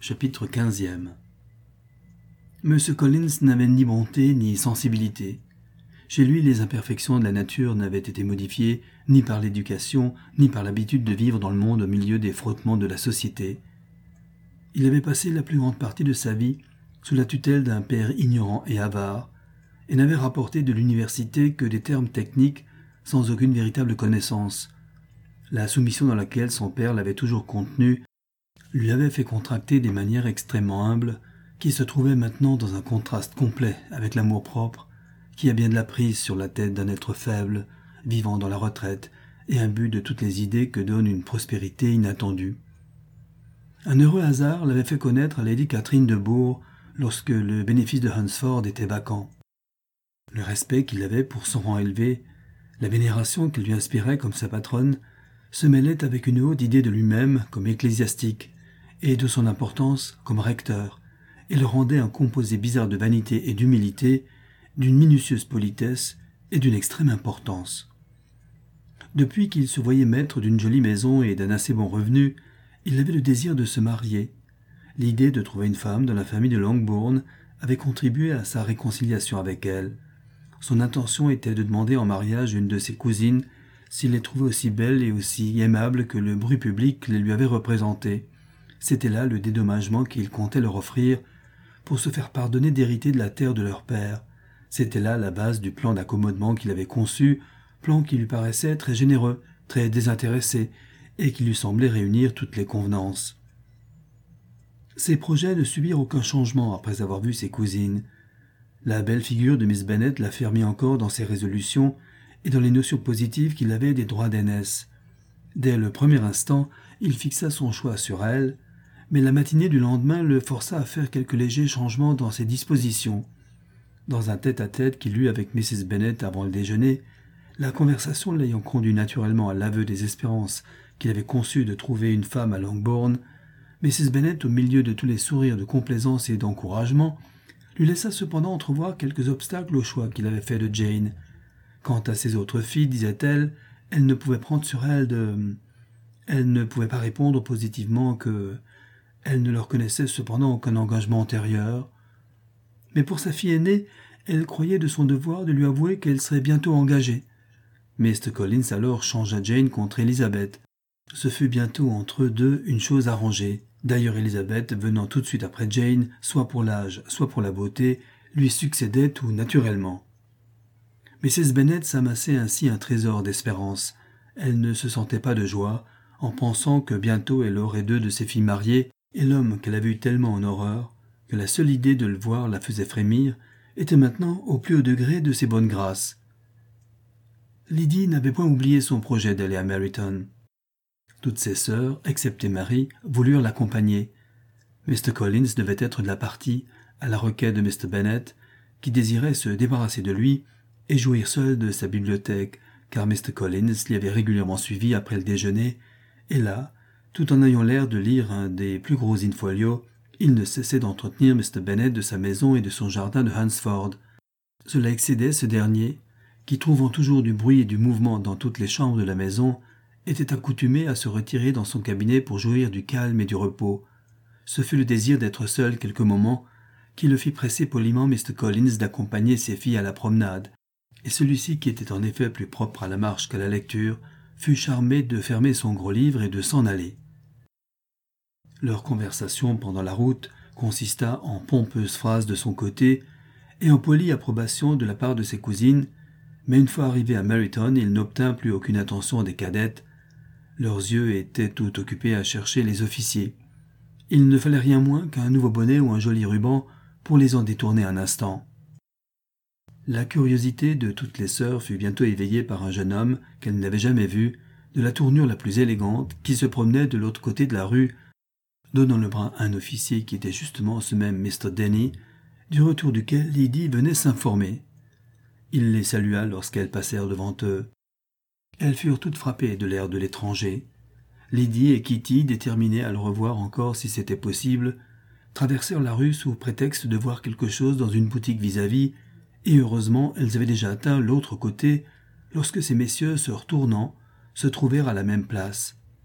Chapitre 15e. M. Collins n'avait ni bonté ni sensibilité. Chez lui, les imperfections de la nature n'avaient été modifiées ni par l'éducation, ni par l'habitude de vivre dans le monde au milieu des frottements de la société. Il avait passé la plus grande partie de sa vie sous la tutelle d'un père ignorant et avare, et n'avait rapporté de l'université que des termes techniques sans aucune véritable connaissance. La soumission dans laquelle son père l'avait toujours contenu lui avait fait contracter des manières extrêmement humbles qui se trouvaient maintenant dans un contraste complet avec l'amour-propre qui a bien de la prise sur la tête d'un être faible, vivant dans la retraite et imbu de toutes les idées que donne une prospérité inattendue. Un heureux hasard l'avait fait connaître à Lady Catherine de Bourgh lorsque le bénéfice de Hunsford était vacant. Le respect qu'il avait pour son rang élevé, la vénération qu'il lui inspirait comme sa patronne, se mêlaient avec une haute idée de lui-même comme ecclésiastique et de son importance comme recteur, et le rendaient un composé bizarre de vanité et d'humilité, d'une minutieuse politesse et d'une extrême importance. Depuis qu'il se voyait maître d'une jolie maison et d'un assez bon revenu, il avait le désir de se marier. L'idée de trouver une femme dans la famille de Longbourn avait contribué à sa réconciliation avec elle. Son intention était de demander en mariage une de ses cousines s'il les trouvait aussi belles et aussi aimables que le bruit public les lui avait représentées. C'était là le dédommagement qu'il comptait leur offrir pour se faire pardonner d'hériter de la terre de leur père. C'était là la base du plan d'accommodement qu'il avait conçu, plan qui lui paraissait très généreux, très désintéressé, et qui lui semblait réunir toutes les convenances. Ses projets ne subirent aucun changement après avoir vu ses cousines. La belle figure de Miss Bennet l'affermit encore dans ses résolutions et dans les notions positives qu'il avait des droits d'aînesse. Dès le premier instant, il fixa son choix sur elle, mais la matinée du lendemain le força à faire quelques légers changements dans ses dispositions. Dans un tête-à-tête qu'il eut avec Mrs. Bennet avant le déjeuner, la conversation l'ayant conduit naturellement à l'aveu des espérances qu'il avait conçues de trouver une femme à Longbourn, Mrs. Bennet, au milieu de tous les sourires de complaisance et d'encouragement, lui laissa cependant entrevoir quelques obstacles au choix qu'il avait fait de Jane. Quant à ses autres filles, disait-elle, elle ne pouvait prendre sur elle de... Elle ne pouvait pas répondre positivement que... Elle ne leur connaissait cependant aucun engagement antérieur. Mais pour sa fille aînée, elle croyait de son devoir de lui avouer qu'elle serait bientôt engagée. Mr. Collins alors changea Jane contre Elizabeth. Ce fut bientôt entre eux deux une chose arrangée. D'ailleurs Elizabeth, venant tout de suite après Jane, soit pour l'âge, soit pour la beauté, lui succédait tout naturellement. Mrs. Bennet s'amassait ainsi un trésor d'espérance. Elle ne se sentait pas de joie, en pensant que bientôt elle aurait deux de ses filles mariées, et l'homme qu'elle avait eu tellement en horreur, que la seule idée de le voir la faisait frémir, était maintenant au plus haut degré de ses bonnes grâces. Lydie n'avait point oublié son projet d'aller à Meryton. Toutes ses sœurs, excepté Marie, voulurent l'accompagner. Mr. Collins devait être de la partie, à la requête de Mr. Bennet, qui désirait se débarrasser de lui et jouir seul de sa bibliothèque, car Mr. Collins l'y avait régulièrement suivi après le déjeuner, et là, tout en ayant l'air de lire un des plus gros in-folio, il ne cessait d'entretenir Mr. Bennet de sa maison et de son jardin de Hunsford. Cela excédait ce dernier, qui, trouvant toujours du bruit et du mouvement dans toutes les chambres de la maison, était accoutumé à se retirer dans son cabinet pour jouir du calme et du repos. Ce fut le désir d'être seul quelques moments qui le fit presser poliment Mr. Collins d'accompagner ses filles à la promenade, et celui-ci, qui était en effet plus propre à la marche qu'à la lecture, fut charmé de fermer son gros livre et de s'en aller. Leur conversation pendant la route consista en pompeuses phrases de son côté et en polie approbation de la part de ses cousines, mais une fois arrivé à Meryton, il n'obtint plus aucune attention des cadettes. Leurs yeux étaient tout occupés à chercher les officiers. Il ne fallait rien moins qu'un nouveau bonnet ou un joli ruban pour les en détourner un instant. La curiosité de toutes les sœurs fut bientôt éveillée par un jeune homme qu'elles n'avaient jamais vu, de la tournure la plus élégante, qui se promenait de l'autre côté de la rue, donnant le bras à un officier qui était justement ce même Mr. Denny, du retour duquel Lydie venait s'informer. Il les salua lorsqu'elles passèrent devant eux. Elles furent toutes frappées de l'air de l'étranger. Lydie et Kitty, déterminées à le revoir encore si c'était possible, traversèrent la rue sous prétexte de voir quelque chose dans une boutique vis-à-vis, et heureusement elles avaient déjà atteint l'autre côté lorsque ces messieurs, se retournant, se trouvèrent à la même place.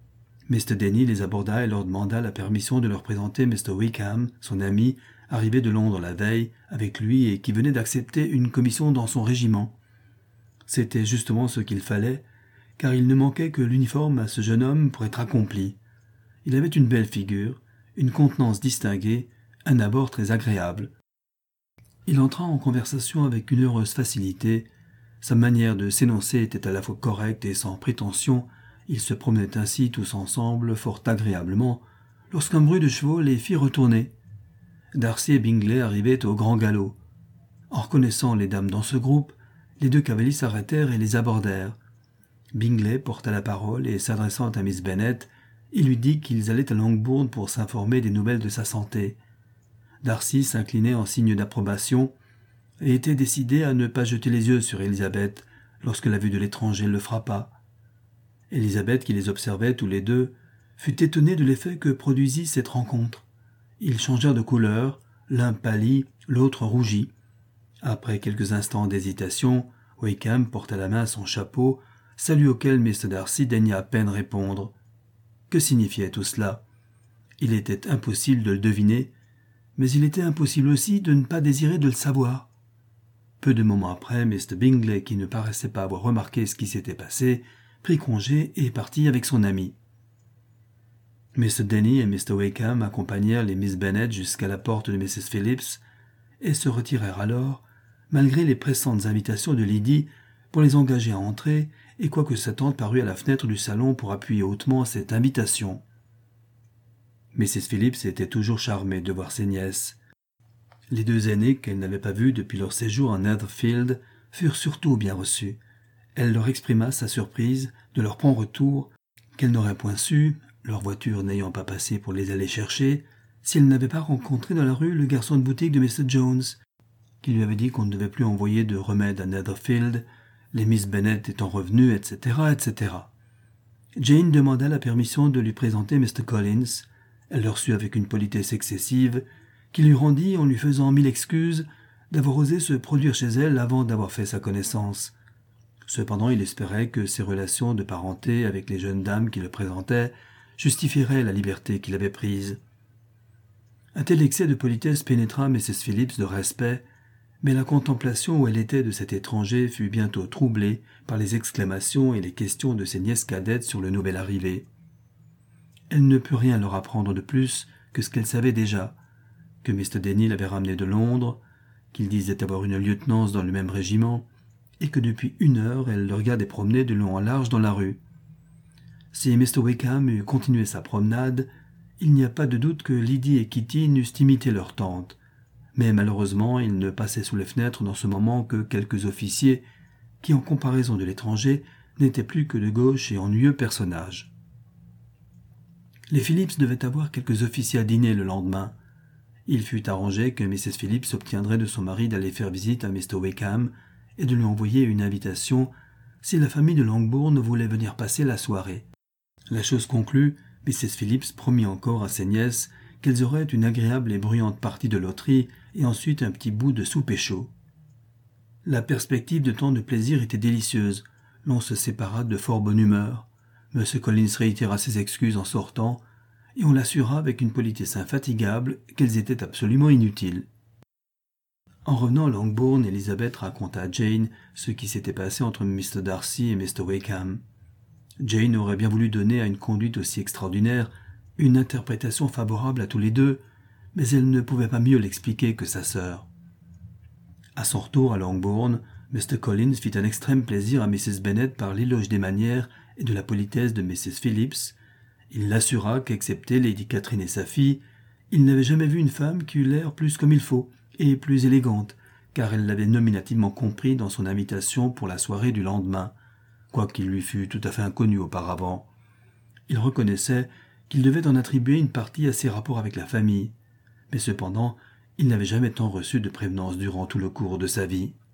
Mr. Denny les aborda et leur demanda la permission de leur présenter Mr. Wickham, son ami, arrivé de Londres la veille, avec lui et qui venait d'accepter une commission dans son régiment. C'était justement ce qu'il fallait, car il ne manquait que l'uniforme à ce jeune homme pour être accompli. Il avait une belle figure, une contenance distinguée, un abord très agréable. Il entra en conversation avec une heureuse facilité. Sa manière de s'énoncer était à la fois correcte et sans prétention. Ils se promenaient ainsi tous ensemble fort agréablement, lorsqu'un bruit de chevaux les fit retourner. Darcy et Bingley arrivaient au grand galop. En reconnaissant les dames dans ce groupe, les deux cavaliers s'arrêtèrent et les abordèrent. Bingley porta la parole et, s'adressant à Miss Bennet, il lui dit qu'ils allaient à Longbourn pour s'informer des nouvelles de sa santé. Darcy s'inclinait en signe d'approbation et était décidé à ne pas jeter les yeux sur Élisabeth lorsque la vue de l'étranger le frappa. Élisabeth, qui les observait tous les deux, fut étonnée de l'effet que produisit cette rencontre. Ils changèrent de couleur, l'un pâlit, l'autre rougit. Après quelques instants d'hésitation, Wickham porta la main à son chapeau, salut auquel Mr. Darcy daigna à peine répondre. Que signifiait tout cela? Il était impossible de le deviner, mais il était impossible aussi de ne pas désirer de le savoir. Peu de moments après, Mr. Bingley, qui ne paraissait pas avoir remarqué ce qui s'était passé, prit congé et partit avec son ami. Mr. Denny et Mr. Wickham accompagnèrent les Miss Bennet jusqu'à la porte de Mrs. Phillips et se retirèrent alors, malgré les pressantes invitations de Lydie pour les engager à entrer, et quoique sa tante parut à la fenêtre du salon pour appuyer hautement cette invitation. Mrs. Phillips était toujours charmée de voir ses nièces. Les deux aînées, qu'elle n'avait pas vues depuis leur séjour à Netherfield, furent surtout bien reçues. Elle leur exprima sa surprise de leur prompt retour, qu'elle n'aurait point su, leur voiture n'ayant pas passé pour les aller chercher, si elle n'avait pas rencontré dans la rue le garçon de boutique de Mr. Jones, qui lui avait dit qu'on ne devait plus envoyer de remède à Netherfield, les Miss Bennet étant revenues, etc., etc. Jane demanda la permission de lui présenter Mr. Collins. Elle le reçut avec une politesse excessive, qui lui rendit en lui faisant 1000 excuses d'avoir osé se produire chez elle avant d'avoir fait sa connaissance. Cependant, il espérait que ses relations de parenté avec les jeunes dames qui le présentaient justifieraient la liberté qu'il avait prise. Un tel excès de politesse pénétra Mrs. Phillips de respect, mais la contemplation où elle était de cet étranger fut bientôt troublée par les exclamations et les questions de ses nièces cadettes sur le nouvel arrivé. Elle ne put rien leur apprendre de plus que ce qu'elle savait déjà, que Mr. Denny l'avait ramené de Londres, qu'il disait avoir une lieutenance dans le même régiment, et que depuis 1 heure elle le regardait promener de long en large dans la rue. Si Mr. Wickham eût continué sa promenade, il n'y a pas de doute que Lydie et Kitty n'eussent imité leur tante, mais malheureusement il ne passait sous les fenêtres dans ce moment que quelques officiers qui, en comparaison de l'étranger, n'étaient plus que de gauches et ennuyeux personnages. Les Phillips devaient avoir quelques officiers à dîner le lendemain. Il fut arrangé que Mrs. Phillips obtiendrait de son mari d'aller faire visite à Mr. Wickham et de lui envoyer une invitation si la famille de Longbourn voulait venir passer la soirée. La chose conclue, Mrs. Phillips promit encore à ses nièces qu'elles auraient une agréable et bruyante partie de loterie et ensuite un petit bout de souper chaud. La perspective de tant de plaisir était délicieuse. L'on se sépara de fort bonne humeur. M. Collins réitéra ses excuses en sortant, et on l'assura avec une politesse infatigable qu'elles étaient absolument inutiles. En revenant à Longbourn, Élisabeth raconta à Jane ce qui s'était passé entre Mr. Darcy et Mr. Wickham. Jane aurait bien voulu donner à une conduite aussi extraordinaire une interprétation favorable à tous les deux, mais elle ne pouvait pas mieux l'expliquer que sa sœur. À son retour à Longbourn, Mr. Collins fit un extrême plaisir à Mrs. Bennet par l'éloge des manières et de la politesse de Mrs. Phillips. Il l'assura qu'excepté Lady Catherine et sa fille, il n'avait jamais vu une femme qui eût l'air plus comme il faut et plus élégante, car elle l'avait nominativement compris dans son invitation pour la soirée du lendemain, quoiqu'il lui fût tout à fait inconnu auparavant. Il reconnaissait qu'il devait en attribuer une partie à ses rapports avec la famille, mais cependant il n'avait jamais tant reçu de prévenance durant tout le cours de sa vie.